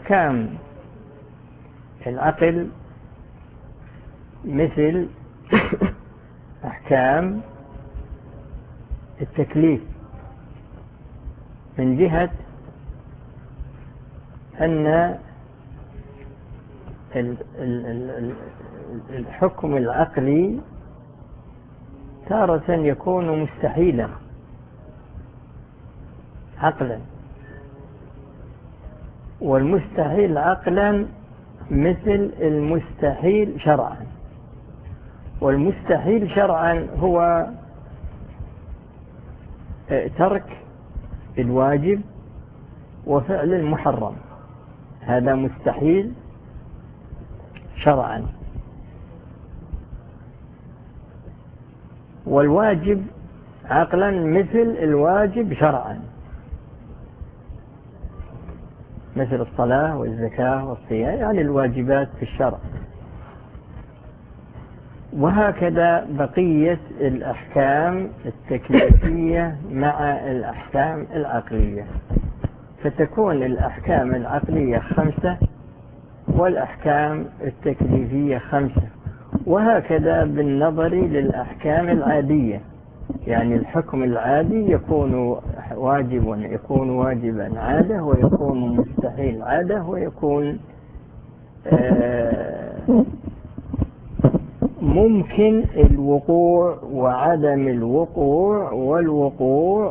أحكام العقل مثل أحكام التكليف، من جهة أن الحكم العقلي تارة يكون مستحيلا عقلا، والمستحيل عقلا مثل المستحيل شرعا. والمستحيل شرعا هو ترك الواجب وفعل المحرم، هذا مستحيل شرعا. والواجب عقلا مثل الواجب شرعا، مثل الصلاة والزكاة والصيام، يعني الواجبات في الشرع. وهكذا بقية الأحكام التكليفية مع الأحكام العقلية، فتكون الأحكام العقلية 5 والأحكام التكليفية 5، وهكذا بالنظر للأحكام العادية. يعني الحكم العادي يكون واجبا عادة، ويكون مستحيل عادة، ويكون ممكن الوقوع وعدم الوقوع، والوقوع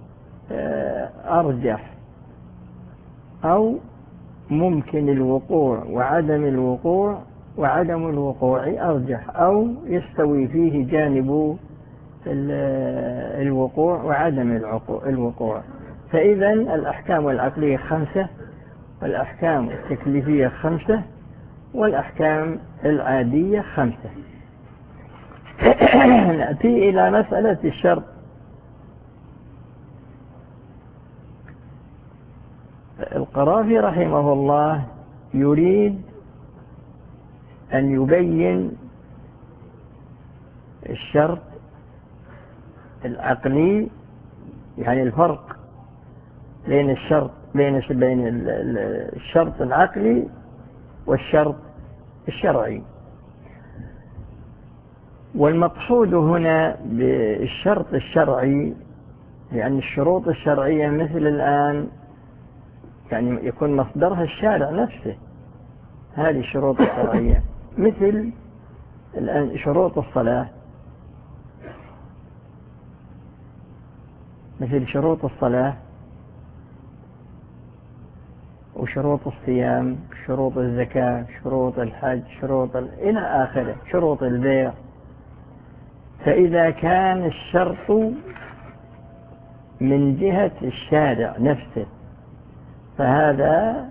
أرجح، أو ممكن الوقوع وعدم الوقوع وعدم الوقوع أرجح، أو يستوي فيه جانب الوقوع وعدم الوقوع. فإذا الأحكام العقلية 5، والأحكام التكليفية 5، والأحكام العادية 5. نأتي إلى مسألة الشرط. القرافي رحمه الله يريد أن يبين الشرط العقلي، يعني الفرق بين الشرط العقلي والشرط الشرعي. والمقصود هنا بالشرط الشرعي يعني الشروط الشرعية، مثل الآن يعني يكون مصدرها الشارع نفسه، هذه الشروط الشرعية، مثل الآن شروط الصلاة، مثل شروط الصلاة وشروط الصيام، شروط الزكاة، شروط الحج، إلى آخره، شروط البيع. فإذا كان الشرط من جهة الشارع نفسه فهذا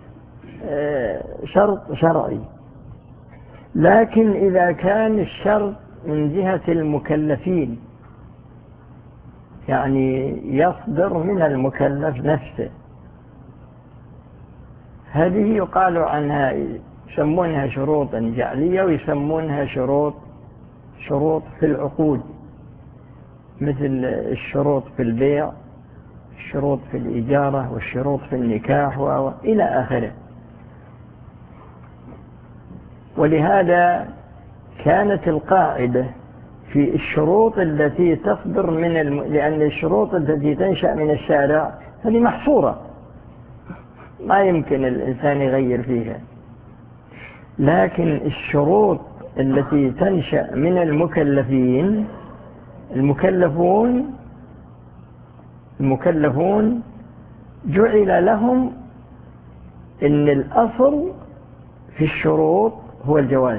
شرط شرعي. لكن إذا كان الشرط من جهة المكلفين، يعني يصدر من المكلف نفسه، هذه يقال عنها، يسمونها شروط جعلية، ويسمونها شروط في العقود، مثل الشروط في البيع، الشروط في الإجارة، والشروط في النكاح، إلى آخره. ولهذا كانت القاعدة في الشروط التي تصدر لأن الشروط التي تنشأ من الشارع هذه محصورة، ما يمكن الإنسان يغير فيها. لكن الشروط التي تنشأ من المكلفون جعل لهم إن الأصل في الشروط هو الجواز،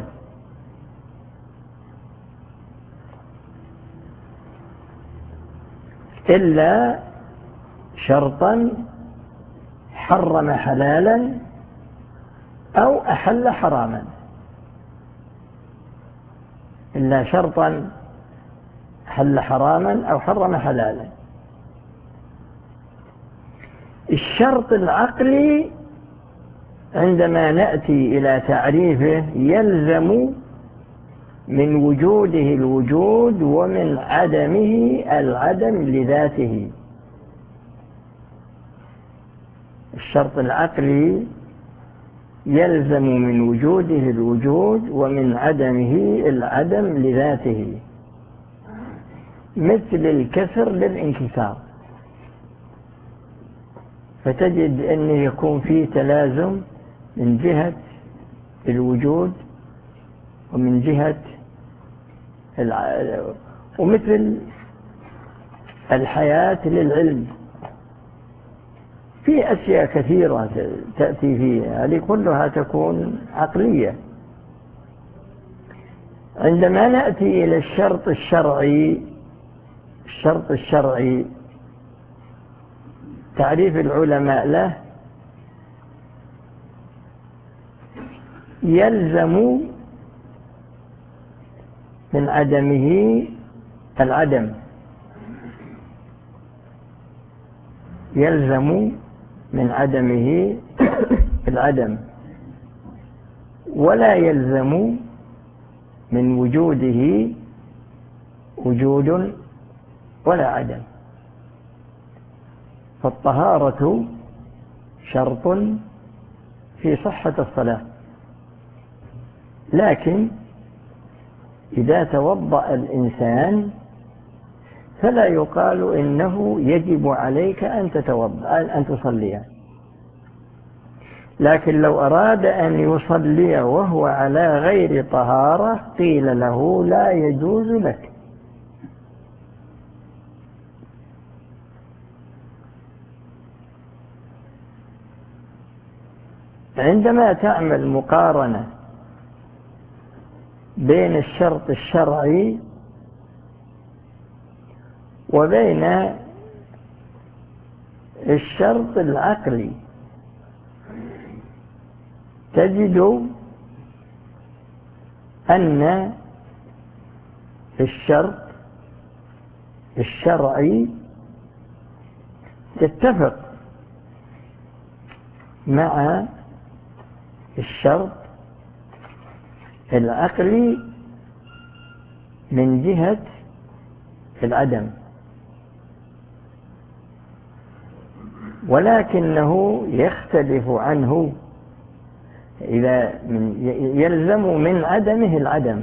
إلا شرطا حرم حلالا أو أحل حراما، إلا شرطا حل حراما أو حرم حلالا. الشرط العقلي عندما نأتي إلى تعريفه يلزم من وجوده الوجود، ومن عدمه العدم لذاته. الشرط العقلي يلزم من وجوده الوجود ومن عدمه العدم لذاته، مثل الكسر للانكسار. فتجد أنه يكون فيه تلازم من جهة الوجود ومن جهة ومثل الحياة للعلم. في أشياء كثيرة تأتي فيها، هذه كلها تكون عقلية. عندما نأتي إلى الشرط الشرعي تعريف العلماء له: يلزم من عدمه العدم، يلزم من عدمه العدم، ولا يلزم من وجوده وجود ولا عدم. فالطهارة شرط في صحة الصلاة، لكن إذا توضأ الإنسان فلا يقال إنه يجب عليك أن تتوضأ أن تصلي. لكن لو أراد أن يصلي وهو على غير طهارة قيل له لا يجوز لك. عندما تعمل مقارنة بين الشرط الشرعي وبين الشرط العقلي تجد أن الشرط الشرعي يتفق مع الشرط العقلي من جهة العدم، ولكنه يختلف عنه. إذا يلزم من عدمه العدم،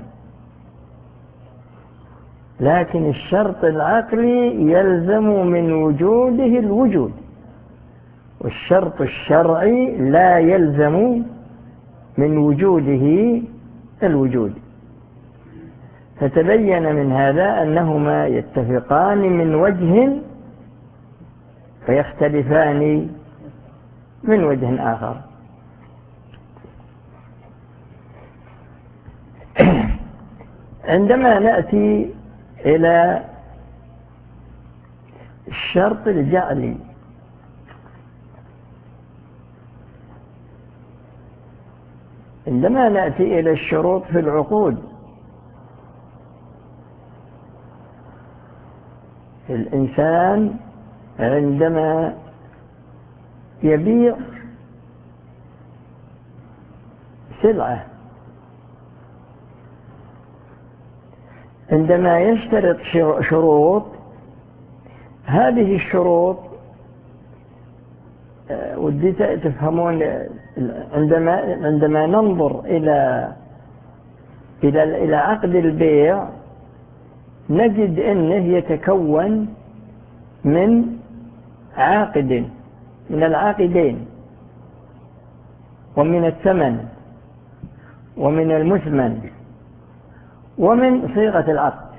لكن الشرط العقلي يلزم من وجوده الوجود، والشرط الشرعي لا يلزم من وجوده الوجود. فتبين من هذا أنهما يتفقان من وجه فيختلفان من وجه آخر. عندما نأتي إلى الشرط الجعلي، عندما نأتي إلى الشروط في العقود، الإنسان عندما يبيع سلعة، عندما يشترط شروط، هذه الشروط ودي تفهمون عندما ننظر إلى عقد البيع نجد أنه يتكون من عاقد، من العاقدين، ومن الثمن، ومن المثمن، ومن صيغة العقد،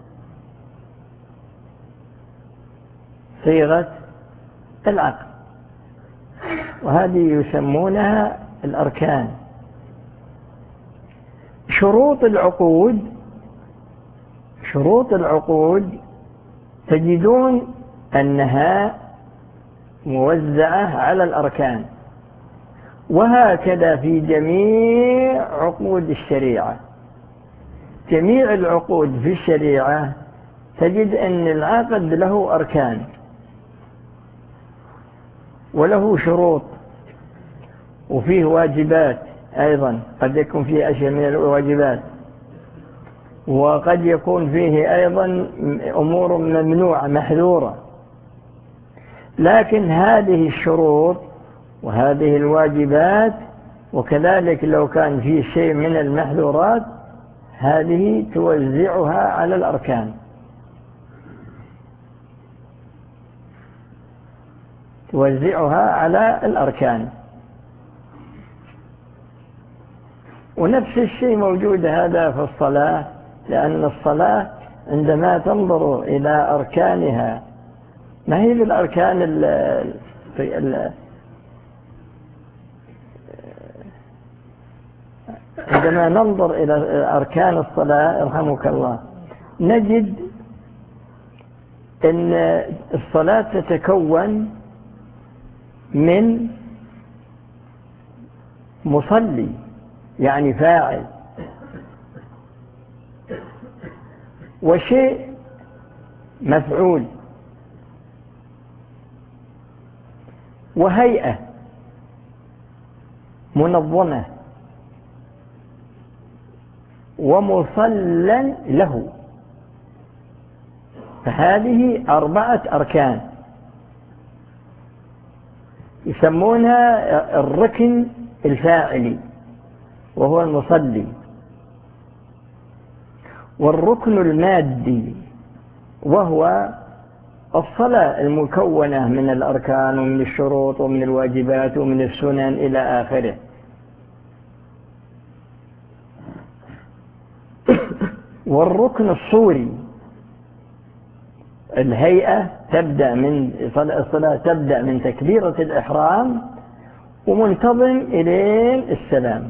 صيغة العقد، وهذه يسمونها الأركان. شروط العقود تجدون أنها موزعة على الأركان، وهكذا في جميع عقود الشريعة. جميع العقود في الشريعة تجد أن العقد له أركان وله شروط، وفيه واجبات أيضا، قد يكون فيه أشياء من الواجبات، وقد يكون فيه أيضا أمور ممنوعة محذورة. لكن هذه الشروط وهذه الواجبات وكذلك لو كان في شيء من المحظورات هذه توزعها على الأركان، توزعها على الأركان. ونفس الشيء موجود هذا في الصلاة، لأن الصلاة عندما تنظر إلى أركانها ما هي بالأركان عندما ننظر إلى أركان الصلاة رحمك الله نجد أن الصلاة تتكون من مصلي يعني فاعل، وشيء مفعول، وهيئة منظمة، ومصلى له. فهذه 4 أركان يسمونها الركن الفاعلي وهو المصلي، والركن المادي وهو الصلاة المكونة من الأركان ومن الشروط ومن الواجبات ومن السنن إلى آخره. والركن الصوري الهيئة تبدأ من الصلاة تبدأ من تكبيرة الإحرام ومنتظم إلى السلام.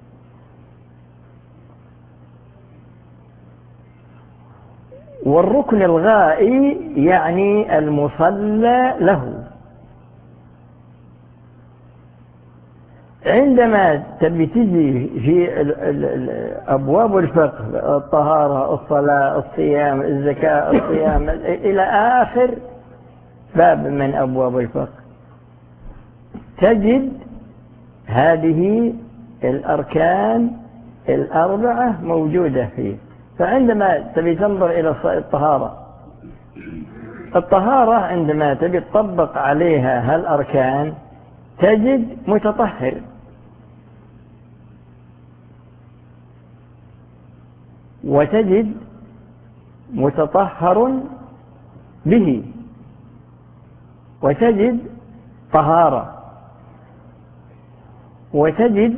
والركن الغائي يعني المصلى له. عندما تبي تجي في أبواب الفقه الطهارة الصلاة الصيام الزكاة الصيام إلى آخر باب من أبواب الفقه تجد هذه الأركان 4 موجودة فيه. فعندما تبي تنظر إلى الطهارة عندما تبي تطبق عليها هالأركان تجد متطهر، وتجد متطهر به، وتجد طهارة، وتجد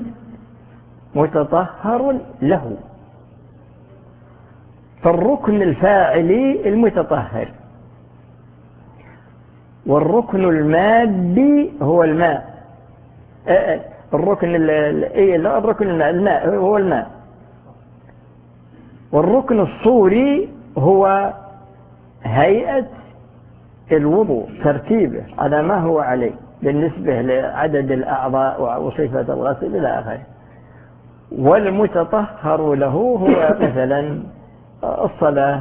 متطهر له. فالركن الفاعلي المتطهر، والركن المادي هو الماء. الماء هو الماء. والركن الصوري هو هيئة الوضوء ترتيبه على ما هو عليه بالنسبة لعدد الأعضاء وصفة الغسل إلى آخره. والمتطهر له هو مثلا الصلاة.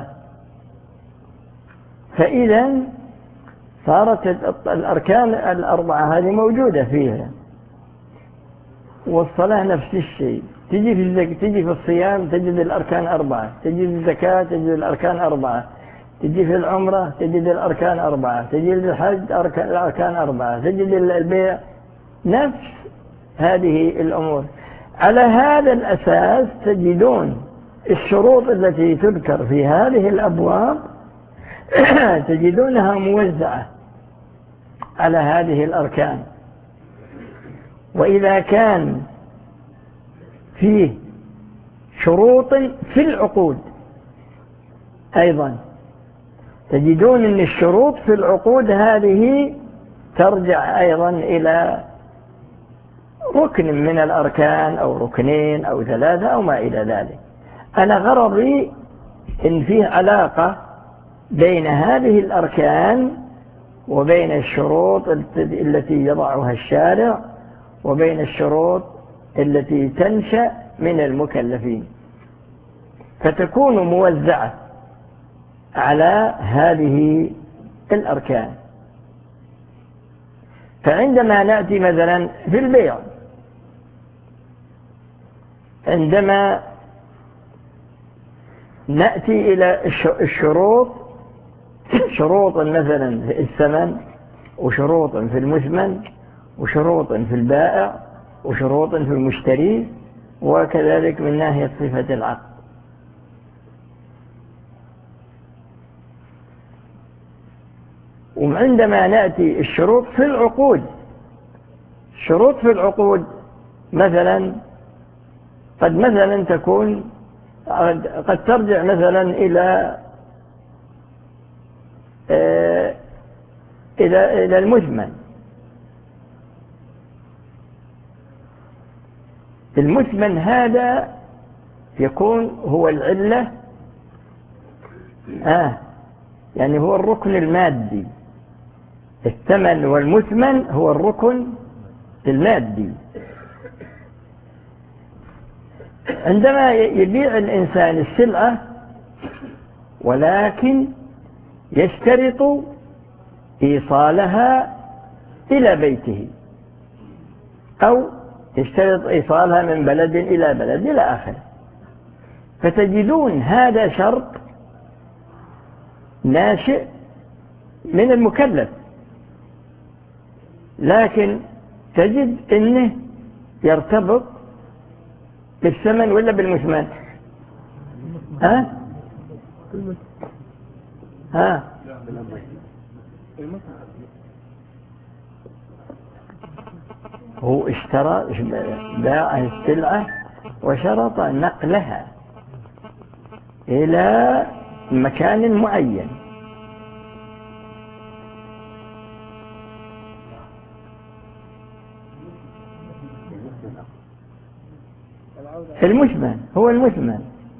فإذا صارت الأركان 4 هذه موجودة فيها. والصلاة نفس الشيء. تجي في الصيام تجد الأركان 4، تجي في الزكاة تجد الأركان 4، تجي في العمرة تجد الأركان 4، تجي في الحج الأركان 4، تجد البيع نفس هذه الأمور. على هذا الأساس تجدون الشروط التي تذكر في هذه الأبواب تجدونها موزعة على هذه الأركان. وإذا كان فيه شروط في العقود أيضا تجدون أن الشروط في العقود هذه ترجع أيضا إلى ركن من الأركان أو ركنين أو 3 أو ما إلى ذلك. أنا غرضي إن فيه علاقة بين هذه الأركان وبين الشروط التي يضعها الشارع وبين الشروط التي تنشأ من المكلفين، فتكون موزعة على هذه الأركان. فعندما نأتي مثلا في البيع، عندما نأتي إلى الشروط، شروط مثلا في الثمن، وشروط في المثمن، وشروط في البائع، وشروط في المشتري، وكذلك من ناحية صفة العقد. وعندما نأتي الشروط في العقود، شروط في العقود مثلا قد مثلا تكون قد ترجع مثلا إلى المثمن. المثمن هذا يكون هو العلة، يعني هو الركن المادي. الثمن والمثمن هو الركن المادي. عندما يبيع الإنسان السلعة ولكن يشترط إيصالها إلى بيته، أو يشترط إيصالها من بلد إلى بلد إلى آخره، فتجدون هذا شرط ناشئ من المكلف، لكن تجد أنه يرتبط بالثمن ولا بالمثمن؟ هو اشترى باع السلعة وشرط نقلها إلى مكان معين. المثمن هو المثمن،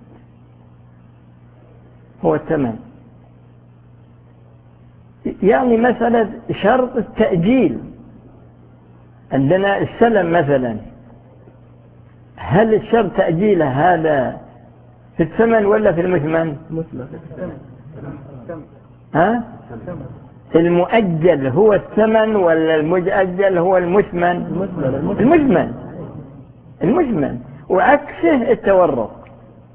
هو الثمن. يعني مثلا شرط التأجيل، عندنا السلم مثلا، هل الشرط تأجيله هذا في الثمن ولا في المثمن؟ المؤجل هو الثمن ولا المؤجل هو المثمن؟ المثمن. وعكسه التورق،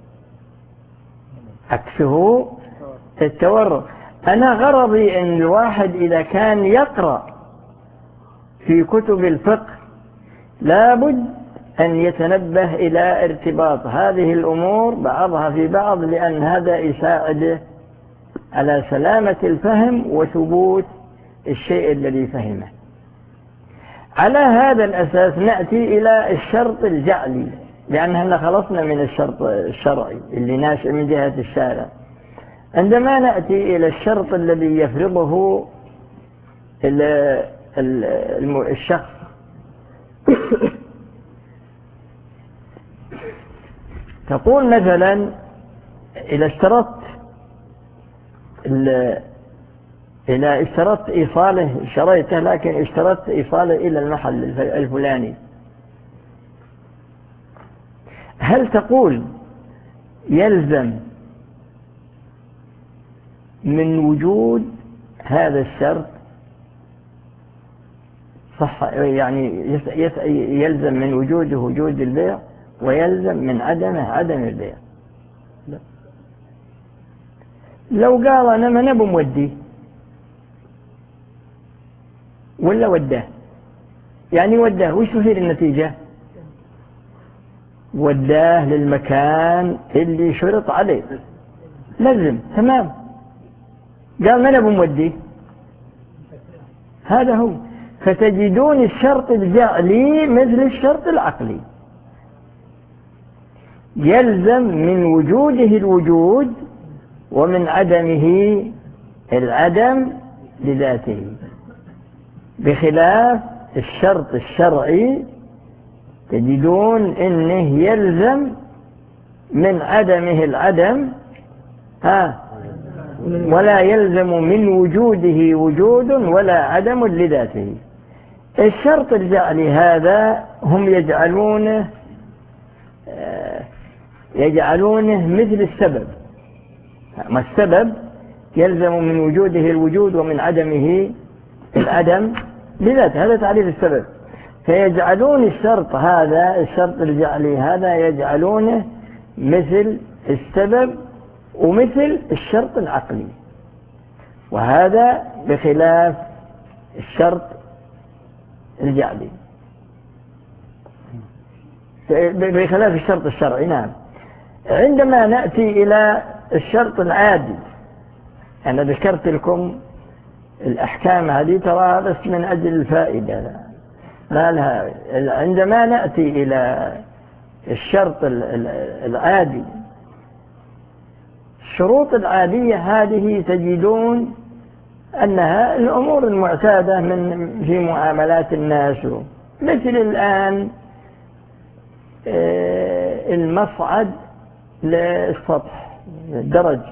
عكسه التورق. أنا غرضي أن الواحد إذا كان يقرأ في كتب الفقه لابد أن يتنبه إلى ارتباط هذه الأمور بعضها في بعض، لأن هذا يساعده على سلامة الفهم وثبوت الشيء الذي فهمه. على هذا الأساس نأتي إلى الشرط الجعلي، لأننا خلصنا من الشرط الشرعي اللي ناشئ من جهة الشارع. عندما نأتي إلى الشرط الذي يفرضه الشخص، تقول مثلا إذا اشترطت إيصاله، شريته لكن اشترطت إيصاله إلى المحل الفلاني، هل تقول يلزم من وجود هذا الشرط صح، يعني يلزم من وجوده وجود البيع، ويلزم من عدمه عدم البيع؟ لا. لو قال أنا ما نبي مودي ولا وداه، يعني وداه وش تصير النتيجة؟ وداه للمكان اللي شرط عليه، لازم تمام. قال ما نبي مودي، هذا هو. فتجدون الشرط الجعلي مثل الشرط العقلي، يلزم من وجوده الوجود ومن عدمه العدم لذاته، بخلاف الشرط الشرعي تجدون انه يلزم من عدمه العدم ولا يلزم من وجوده وجود ولا عدم لذاته. الشرط الجعلي هذا هم يجعلونه مثل السبب، ما السبب يلزم من وجوده الوجود ومن عدمه العدم لذاته، هذا تعريف السبب. فيجعلون الشرط هذا، الشرط الجعلي هذا يجعلونه مثل السبب ومثل الشرط العقلي، وهذا بخلاف الشرط الجعلي. بخلاف الشرط الشرعي. نعم. عندما نأتي إلى الشرط العادي، أنا ذكرت لكم الأحكام هذه ترى بس من أجل الفائدة، ما لها. عندما نأتي إلى الشرط العادي، الشروط العادية هذه تجدون أنها الأمور المعتادة في معاملات الناس، مثل الآن المصعد للسطح، الدرج،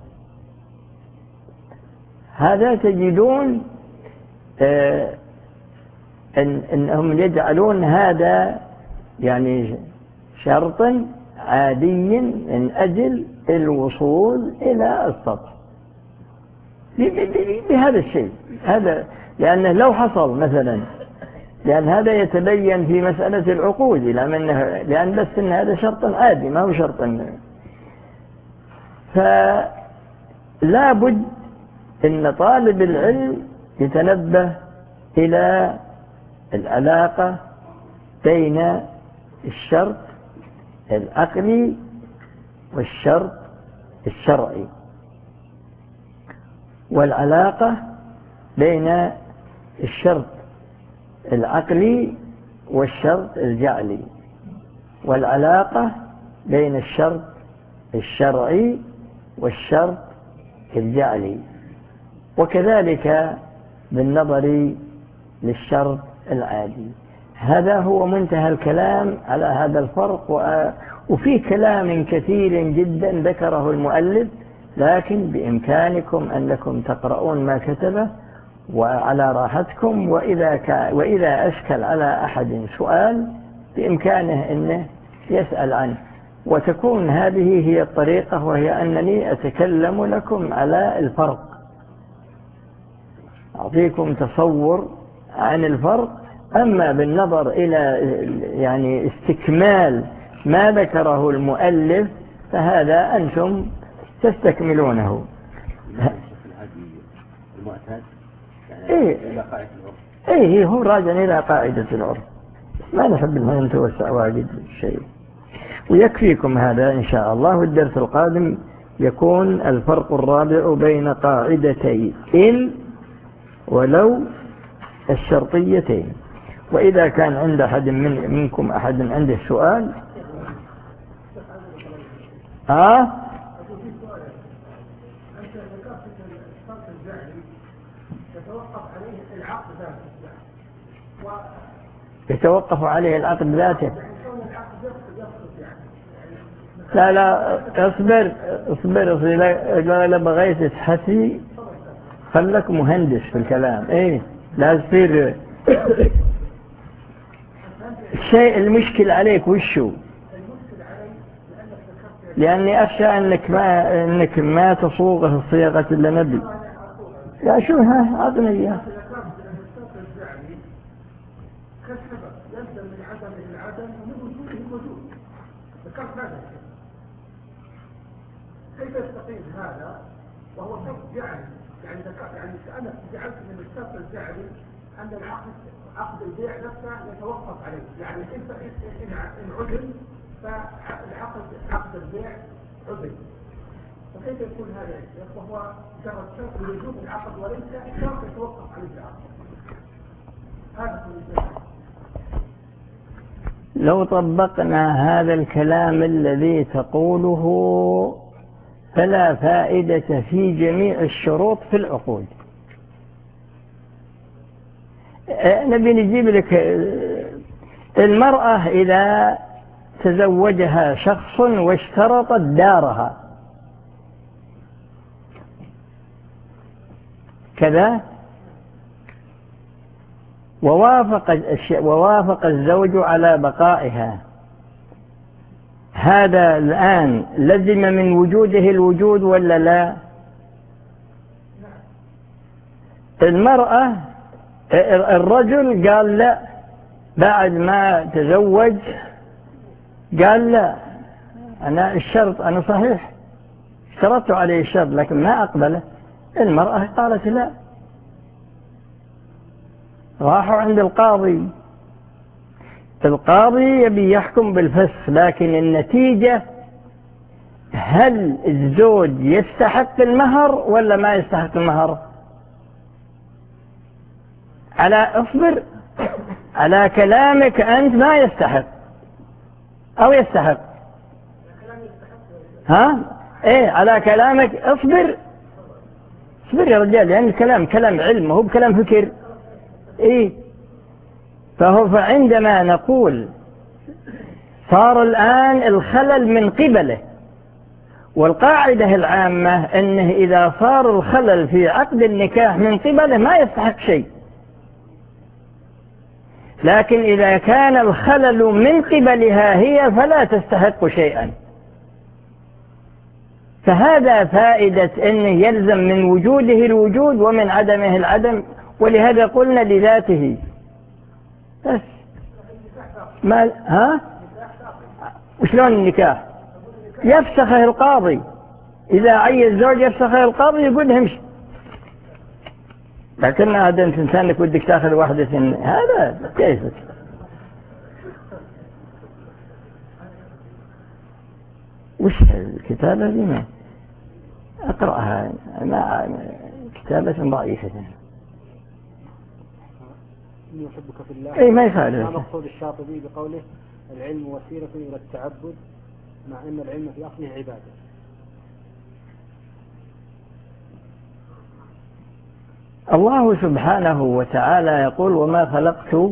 هذا تجدون أنهم يجعلون هذا يعني شرطا عاديا من أجل الوصول إلى السطح بهذا الشيء. هذا لأنه لو حصل مثلا، لأن هذا يتبين في مسألة العقود، لأن بس إن هذا شرط عادي ما هو شرط. فلا بد إن طالب العلم يتنبه إلى العلاقة بين الشرط العقلي والشرط الشرعي، والعلاقة بين الشرط العقلي والشرط الجعلي، والعلاقة بين الشرط الشرعي والشرط الجعلي، وكذلك بالنظر للشرط العادي. هذا هو منتهى الكلام على هذا الفرق، وفي كلام كثير جدا ذكره المؤلف، لكن بإمكانكم أنكم تقرؤون ما كتبه وعلى راحتكم، وإذا أشكل على أحد سؤال بإمكانه أنه يسأل عنه. وتكون هذه هي الطريقة، وهي أنني أتكلم لكم على الفرق، أعطيكم تصور عن الفرق. أما بالنظر إلى يعني استكمال ما ذكره المؤلف فهذا أنتم تستكملونه. إيه هو راجع إلى قاعدة العرف، ما نحب أن نتوسع واجد الشيء، ويكفيكم هذا إن شاء الله. والدرس القادم يكون الفرق الرابع بين قاعدتي إن ولو الشرطيتين. وإذا كان عند أحد منكم أحد عنده سؤال. يتوقف عليه العقد ذاته. لا اصبر لا بغيت تحسي، خلك مهندس في الكلام. لا تصير الشيء المشكل عليك وشو؟ لأني أخشى أنك ما تصوغه الصيغة اللي نبي. يا شو عطني إياه. كيف يستقيم هذا وهو شرط جعلي؟ يعني أنا جعلت من الشرط الجعلي أن عقد البيع نفسه يتوقف عليه، يعني إن عدل عقد البيع عدل، فكيف يكون هذا؟ وهو مجرد شرط لوجود العقد وليس شرط يتوقف عليه العقد. هذا هو. لو طبقنا هذا الكلام الذي تقوله فلا فائدة في جميع الشروط في العقود. نبي نجيب لك المرأة إذا تزوجها شخص واشترطت دارها كذا، ووافق الزوج على بقائها، هذا الآن لزم من وجوده الوجود ولا لا؟ المرأة الرجل قال لا، بعد ما تزوج قال لا، أنا الشرط أنا صحيح اشترطت عليه الشرط لكن ما أقبله. المرأة قالت لا، راحوا عند القاضي. القاضي يبي يحكم بالفسخ، لكن النتيجة هل الزوج يستحق المهر ولا ما يستحق المهر؟ اصبر على كلامك أنت، ما يستحق أو يستحق؟ ها؟ إيه على كلامك اصبر يا رجال، يعني الكلام كلام علم، هو بكلام فكر. إيه فعندما نقول صار الآن الخلل من قبله، والقاعدة العامة أنه إذا صار الخلل في عقد النكاح من قبله ما يستحق شيء، لكن إذا كان الخلل من قبلها هي فلا تستحق شيئا. فهذا فائدة أنه يلزم من وجوده الوجود ومن عدمه العدم، ولهذا قلنا لذاته بس. ما ها؟ وشلون النكاح؟ يفسخه القاضي، إذا عي الزوج يفسخه القاضي يقول همشي. لكن هذا أنت إنسانك ودك تأخذ واحدة هذا كيف؟ وش الكتابة دي؟ ما أقرأها، كتابة ضعيفة. إني أحبك في الله. أي ما يخالف. ما مقصود الشاطبي بقوله العلم وسيلة إلى التعبد، مع أن العلم في أصله عبادة؟ الله سبحانه وتعالى يقول وما خلقت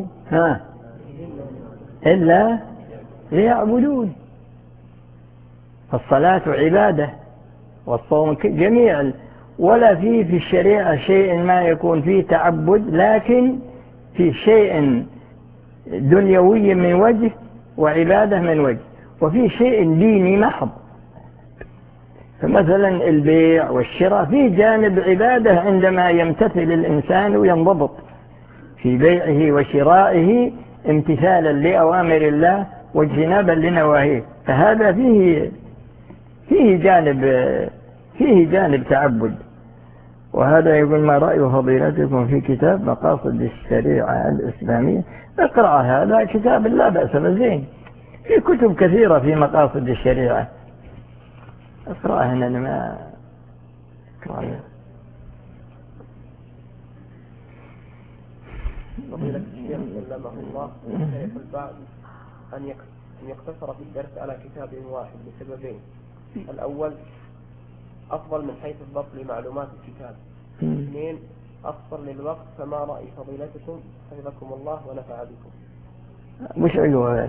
إلا ليعبدون. فالصلاة عبادة والصوم جميعا، ولا في الشريعة شيء ما يكون فيه تعبد، لكن في شيء دنيوي من وجه وعبادة من وجه، وفي شيء ديني محض. فمثلا البيع والشراء فيه جانب عبادة عندما يمتثل الإنسان وينضبط في بيعه وشرائه امتثالا لأوامر الله واجتنابا لنواهيه، فهذا فيه جانب تعبد. وهذا يقول ما رأي فضيلتكم في كتاب مقاصد الشريعة الإسلامية؟ اقرأ هذا كتاب لا بأس به، في كتب كثيرة في مقاصد الشريعة، اقرأ هنا. ما اقرأ فضيلة الشيخ سلمه الله شيخ البعض أن يقتصر في الدرس على كتاب واحد لسببين: الأول أفضل من حيث الضبط لمعلومات الكتاب، اثنين أقصر للوقت، فما رأي فضيلتكم حفظكم الله ونفع بكم؟ مش علوة.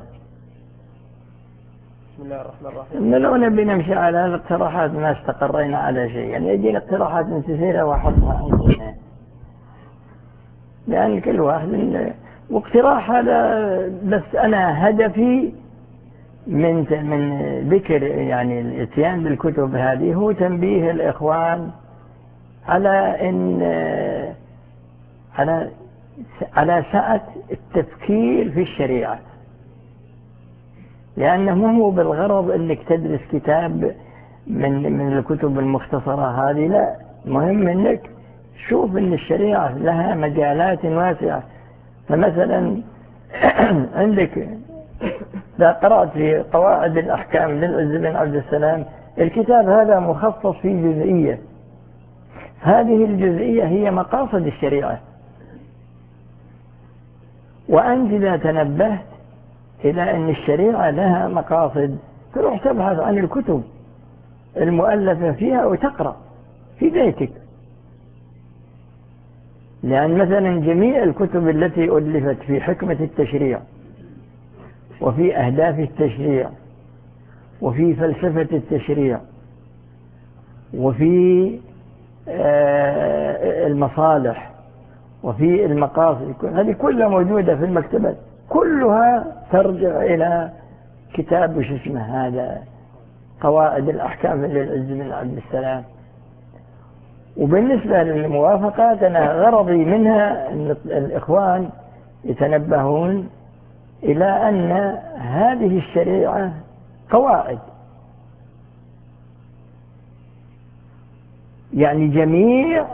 بسم الله الرحمن الرحيم. لو نبي نمشي على الاقتراحات ما استقرينا على شيء، يعني يجينا اقتراحات كثيرة واحطها عندنا، لأن كل واحد واقتراح هذا. بس أنا هدفي من ذكر يعني الاتيان بالكتب هذه هو تنبيه الإخوان على سعة التفكير في الشريعة، لأنه هو بالغرض أنك تدرس كتاب من الكتب المختصرة هذه، لا، مهم أنك شوف أن الشريعة لها مجالات واسعة. فمثلا عندك إذا قرأت في قواعد الأحكام للعز بن عبد السلام، الكتاب هذا مخصص في جزئية، هذه الجزئية هي مقاصد الشريعة. وأنت إذا تنبهت إلى أن الشريعة لها مقاصد تروح تبحث عن الكتب المؤلفة فيها وتقرأ في بيتك، لأن مثلا جميع الكتب التي ألفت في حكمة التشريع وفي أهداف التشريع وفي فلسفة التشريع وفي المصالح وفي المقاصد، هذه كلها موجودة في المكتبات، كلها ترجع إلى كتاب وش اسمه هذا قواعد الأحكام للعز بن عبد السلام. وبالنسبة للموافقات أنا غرضي منها أن الإخوان يتنبهون إلى أن هذه الشريعة قواعد، يعني جميع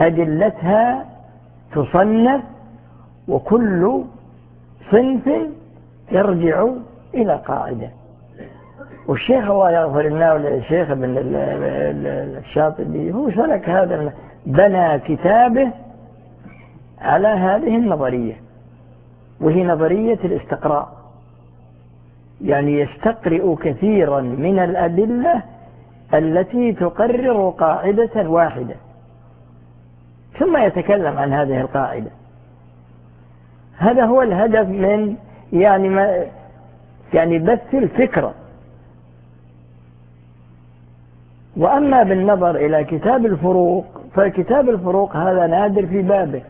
أدلتها تصنف، وكل صنف يرجع إلى قاعدة. والشيخ الله يغفر لنا والشيخ ابن الشاطبي هو سلك هذا، بنى كتابه على هذه النظرية، وهي نظرية الاستقراء، يعني يستقرئ كثيرا من الأدلة التي تقرر قاعدة واحدة ثم يتكلم عن هذه القاعدة. هذا هو الهدف من يعني بث الفكرة. وأما بالنظر إلى كتاب الفروق، فكتاب الفروق هذا نادر في بابه،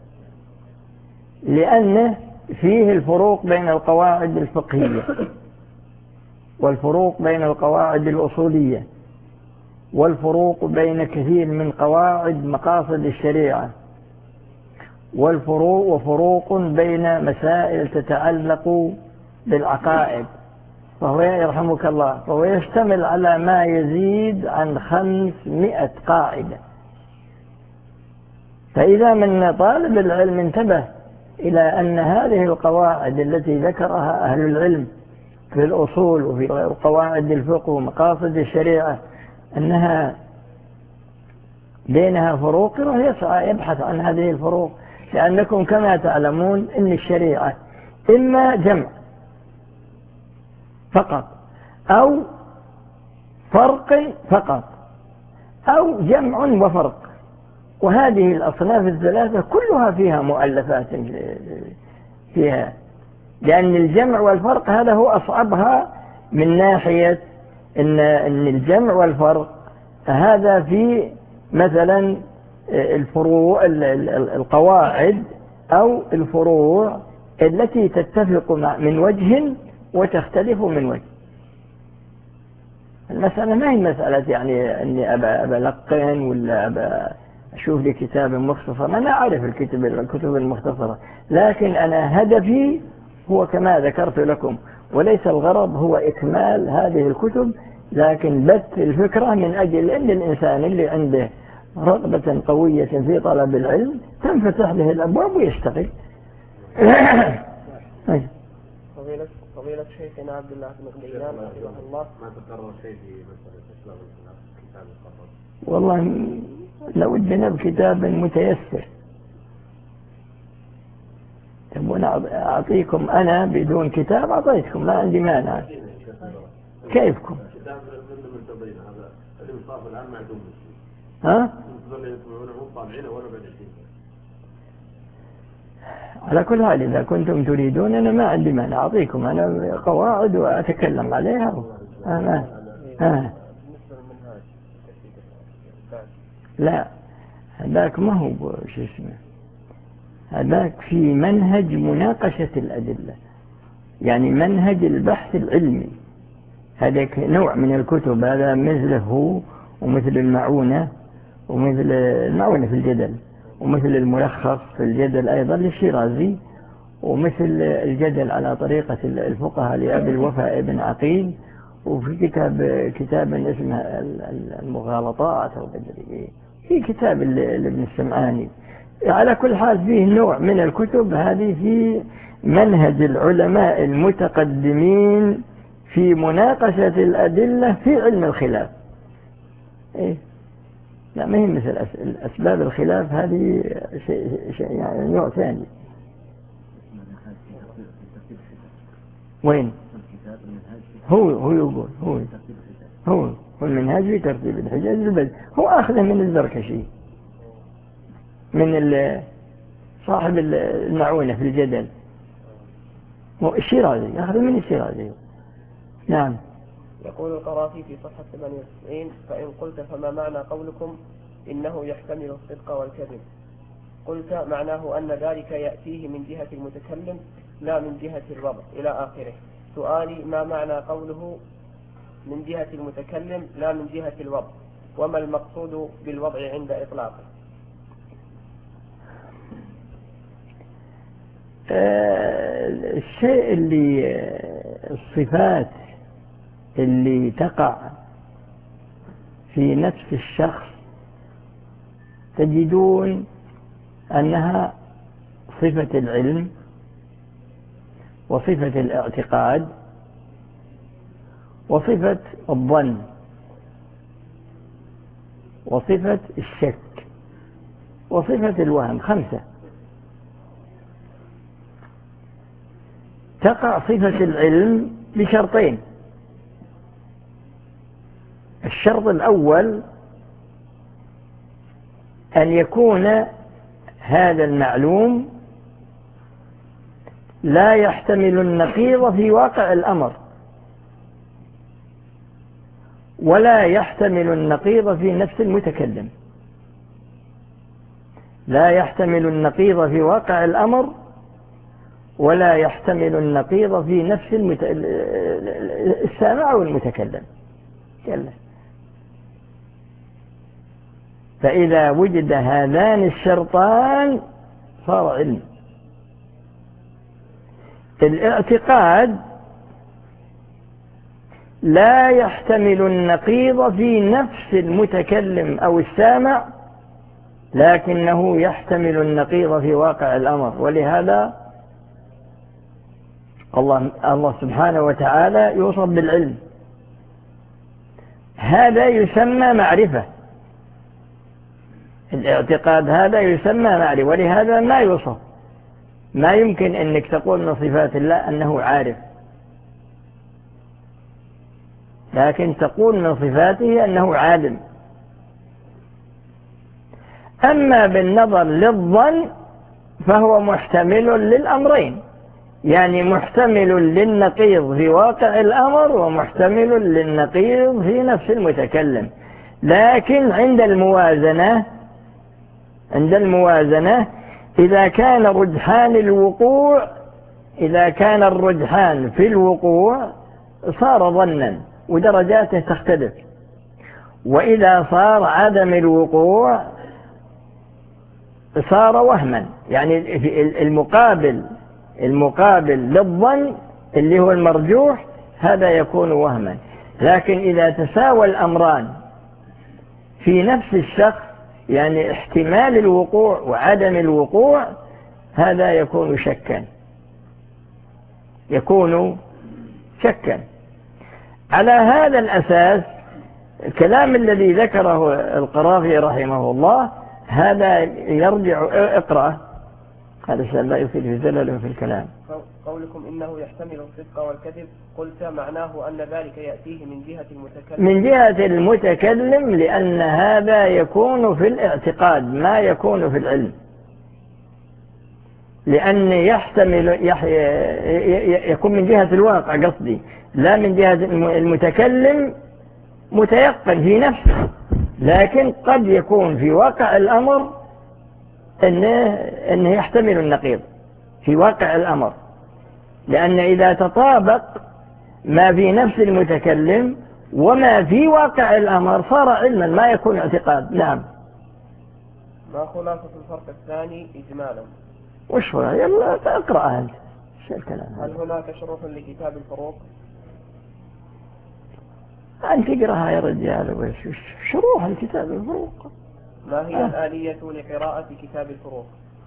لأنه فيه الفروق بين القواعد الفقهية، والفروق بين القواعد الأصولية، والفروق بين كثير من قواعد مقاصد الشريعة، وفروق بين مسائل تتعلق بالعقائد. فهو يرحمك الله، فهو يشتمل على ما يزيد عن 500 قاعدة. فإذا من طالب العلم انتبه إلى أن هذه القواعد التي ذكرها أهل العلم في الأصول وفي قواعد الفقه ومقاصد الشريعة أنها بينها فروق، يسعى يبحث عن هذه الفروق، لأنكم كما تعلمون أن الشريعة إما جمع فقط، أو فرق فقط، أو جمع وفرق. وهذه الأصناف الثلاثة كلها فيها مؤلفات فيها، لأن الجمع والفرق هذا هو أصعبها من ناحية أن الجمع والفرق هذا في مثلا الفروع القواعد أو الفروع التي تتفق من وجه وتختلف من وجه. المسألة ما هي مسألة يعني أني أبى ألقن ولا أبى أشوف لي كتاب مختصر. أنا أعرف الكتب المختصرة، لكن أنا هدفي هو كما ذكرت لكم، وليس الغرض هو إكمال هذه الكتب، لكن بث الفكرة من أجل أن الإنسان اللي عنده رغبة قوية في طلب العلم تنفتح له الأبواب ويشتغل. فضيلة شيخنا عبد الله بن غيلان رحمه الله، ما تقرر شيء في مسألة إسلام الكتاب القرر؟ والله لو ودنا بكتاب متيسر. تبون أعطيكم أنا بدون كتاب أعطيتكم، ما عندي مانع. كيفكم؟ كتاب من تضيين هذا الإنصاف الآن ما يدوم بالشيء. ها؟ على كل حال إذا كنتم تريدون أنا ما عندي مانع أعطيكم أنا قواعد وأتكلم عليها. لا هذاك ما هو شو اسمه، هذاك في منهج مناقشة الأدلة، يعني منهج البحث العلمي. هذاك نوع من الكتب، هذا مثله هو ومثل المعونة، ومثل المعونة في الجدل، ومثل الملخص في الجدل أيضا للشيرازي، ومثل الجدل على طريقة الفقهاء لأبي الوفاء بن عقيل، وفي كتاب اسمه المغالطات أو بدري، في كتاب لابن السمعاني. على كل حال فيه نوع من الكتب هذه في منهج العلماء المتقدمين في مناقشة الأدلة في علم الخلاف. إيه؟ لا ما هي مثل أسباب الخلاف، هذه شيء يعني نوع ثاني. وين؟ هو يقول هو المنهاج في ترتيب الحجاج البدء، هو أخذه من الزركشي، من صاحب المعونة في الجدل، الشيرازي أخذه من الشيرازي. نعم. يقول القرافي في صفحة 98: فإن قلت فما معنى قولكم إنه يحتمل الصدق والكذب؟ قلت معناه أن ذلك يأتيه من جهة المتكلم لا من جهة الوضع إلى آخره. سؤالي: ما معنى قوله من جهة المتكلم لا من جهة الوضع؟ وما المقصود بالوضع عند إطلاقه؟ الشيء اللي الصفات اللي تقع في نفس الشخص تجدون أنها صفة العلم وصفة الاعتقاد وصفة الظن وصفة الشك وصفة الوهم، 5. تقع صفة العلم بشرطين. الشرط الأول أن يكون هذا المعلوم لا يحتمل النقيض في واقع الأمر، ولا يحتمل النقيض في نفس المتكلم. لا يحتمل النقيض في واقع الأمر، ولا يحتمل النقيض في نفس السامع والمتكلم. كلا. فإذا وجد هذان الشرطان صار علم. الاعتقاد لا يحتمل النقيض في نفس المتكلم أو السامع، لكنه يحتمل النقيض في واقع الأمر، ولهذا الله سبحانه وتعالى يوصف بالعلم. هذا يسمى معرفة. الاعتقاد هذا يسمى معرفة، ولهذا ما يوصف. ما يمكن أنك تقول من صفات الله أنه عارف، لكن تقول من صفاته أنه عالم. أما بالنظر للظن فهو محتمل للأمرين، يعني محتمل للنقيض في واقع الأمر ومحتمل للنقيض في نفس المتكلم. لكن عند الموازنة إذا كان الرجحان في الوقوع صار ظنا ودرجاته تختلف، وإذا صار عدم الوقوع صار وهما. يعني المقابل للظن اللي هو المرجوح هذا يكون وهما. لكن إذا تساوى الأمران في نفس الشخص، يعني احتمال الوقوع وعدم الوقوع، هذا يكون شكا. على هذا الأساس الكلام الذي ذكره القرافي رحمه الله هذا يرجع. اقرأ هذا الشيء لا يفيد في زلل في الكلام. قولكم إنه يحتمل الصدق والكذب، قلت معناه أن ذلك يأتيه من جهة المتكلم، لأن هذا يكون في الاعتقاد ما يكون في العلم، لأن يكون من جهة الواقع قصدي، لا من جهة المتكلم متيقن في نفسه، لكن قد يكون في واقع الأمر أنه يحتمل النقيض في واقع الأمر، لأن إذا تطابق ما في نفس المتكلم وما في واقع الأمر صار علما ما يكون اعتقاد. نعم. ما خلاصة الفرق الثاني إجمالا؟ وش هو؟ يلا اقرأ أنت. شو الكلام؟ هل هناك شروح لكتاب الفروق؟ أنت اقرأها يا رجال. وش شروح الكتاب الفروق؟ ما هي الآلية لقراءة كتاب الفروق؟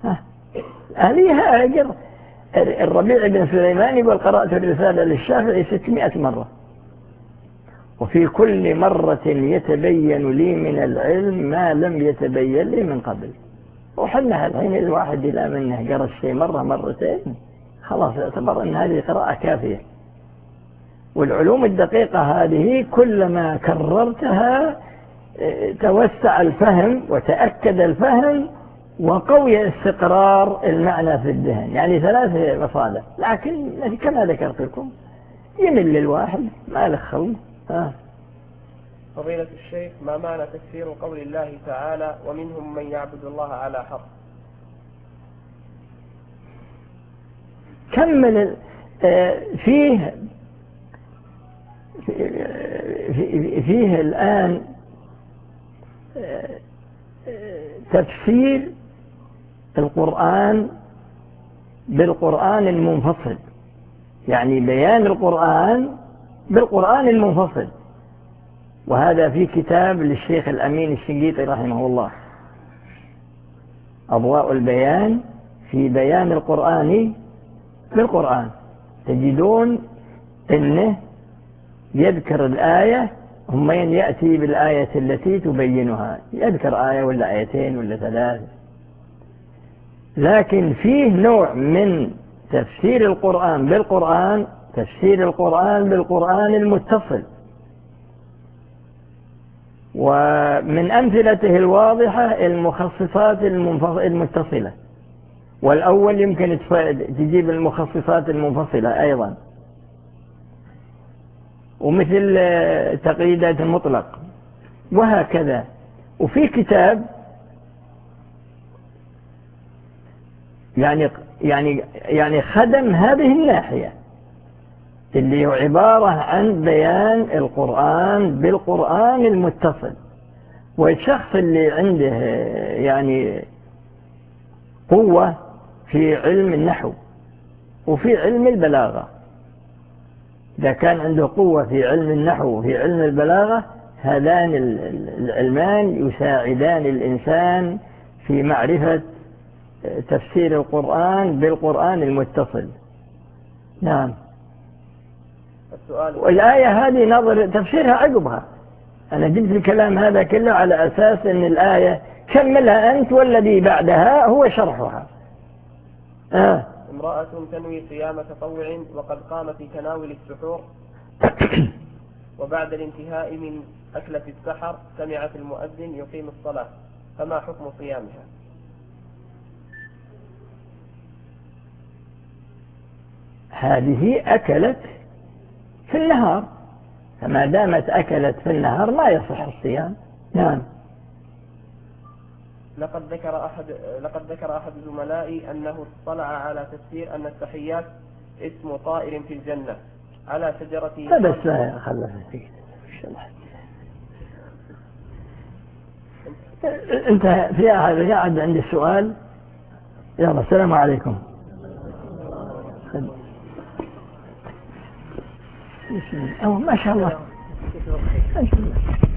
آلية الربيع بن سليمان يقول قرأت الرسالة للشافعي 600 مرة، وفي كل مرة يتبين لي من العلم ما لم يتبين لي من قبل. وحنا الحين الواحد إلى منه قرأ الشيء مرة مرتين خلاص اعتبر أن هذه قراءة كافية. والعلوم الدقيقة هذه كلما كررتها توسع الفهم وتأكد الفهم وقوي استقرار المعنى في الذهن. يعني 3 مصادر، لكن كما ذكرت لكم يمل للواحد ما له خلق. فضيلة الشيخ، ما معنى تفسير قول الله تعالى ومنهم من يعبد الله على حرف؟ كمل. فيه الآن تفسير القرآن بالقرآن المنفصل، يعني بيان القرآن بالقرآن المنفصل، وهذا في كتاب للشيخ الأمين الشنقيطي رحمه الله، أضواء البيان في بيان القرآن بالقرآن. تجدون أنه يذكر الآية ثم يأتي بالآية التي تبينها، يذكر آية ولا آيتين ولا ثلاث. لكن فيه نوع من تفسير القرآن بالقرآن، تفسير القرآن بالقرآن المتصل، ومن أمثلته الواضحة المخصصات المتصلة، والأول يمكن تجيب المخصصات المنفصلة أيضا، ومثل تقييدات المطلق وهكذا. وفي كتاب يعني خدم هذه الناحية اللي هو عبارة عن بيان القرآن بالقرآن المتصل. والشخص اللي عنده يعني قوة في علم النحو وفي علم البلاغة، إذا كان عنده قوة في علم النحو وفي علم البلاغة، هذان العلمان يساعدان الإنسان في معرفة تفسير القرآن بالقرآن المتصل. نعم. والآية هذه نظر تفسيرها عقبها. أنا جبت الكلام هذا كله على أساس أن الآية كملها أنت والذي بعدها هو شرحها. امرأة تنوي صيام تطوع وقد قام في تناول السحور وبعد الانتهاء من أكلة السحر سمعت المؤذن يقيم الصلاة، فما حكم صيامها؟ هذه أكلت في النهار، فما دامت أكلت في النهار ما يصح الصيام. نعم. لقد ذكر أحد زملائي أنه اطلع على تفسير أن التحيات اسم طائر في الجنة على شجرة. بس خلها فيك. أنت في أحد قاعد عندي السؤال؟ يلا السلام عليكم. ما شاء الله.